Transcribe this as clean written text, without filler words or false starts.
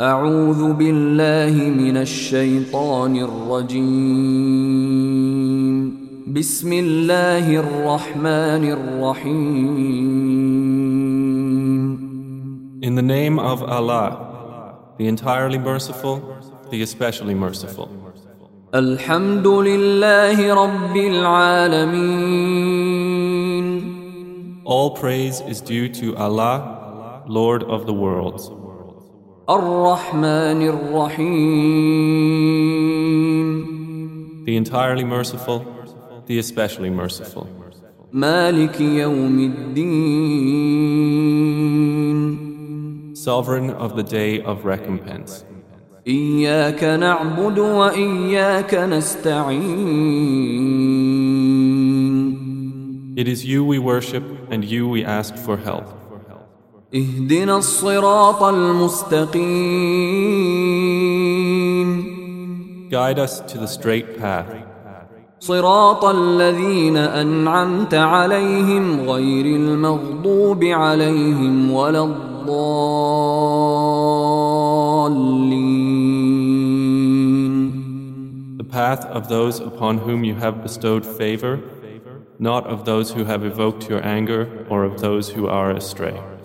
أعوذ بالله من الشيطان الرجيم بسم الله الرحمن الرحيم In the name of Allah, the entirely merciful, the especially merciful. الحمد لله رب العالمين All praise is due to Allah, Lord of the worlds. الرحمن الرحيم The entirely merciful, the especially merciful. مالك يوم الدين Sovereign of the day of recompense. إياك نعبد وإياك نستعين It is you we worship and you we ask for help. اهدنا الصراط المستقيم Guide us to the straight path. صراط الذين أنعمت عليهم غير المغضوب عليهم ولا الضالين. The path of those upon whom you have bestowed favor, not of those who have evoked your anger or of those who are astray.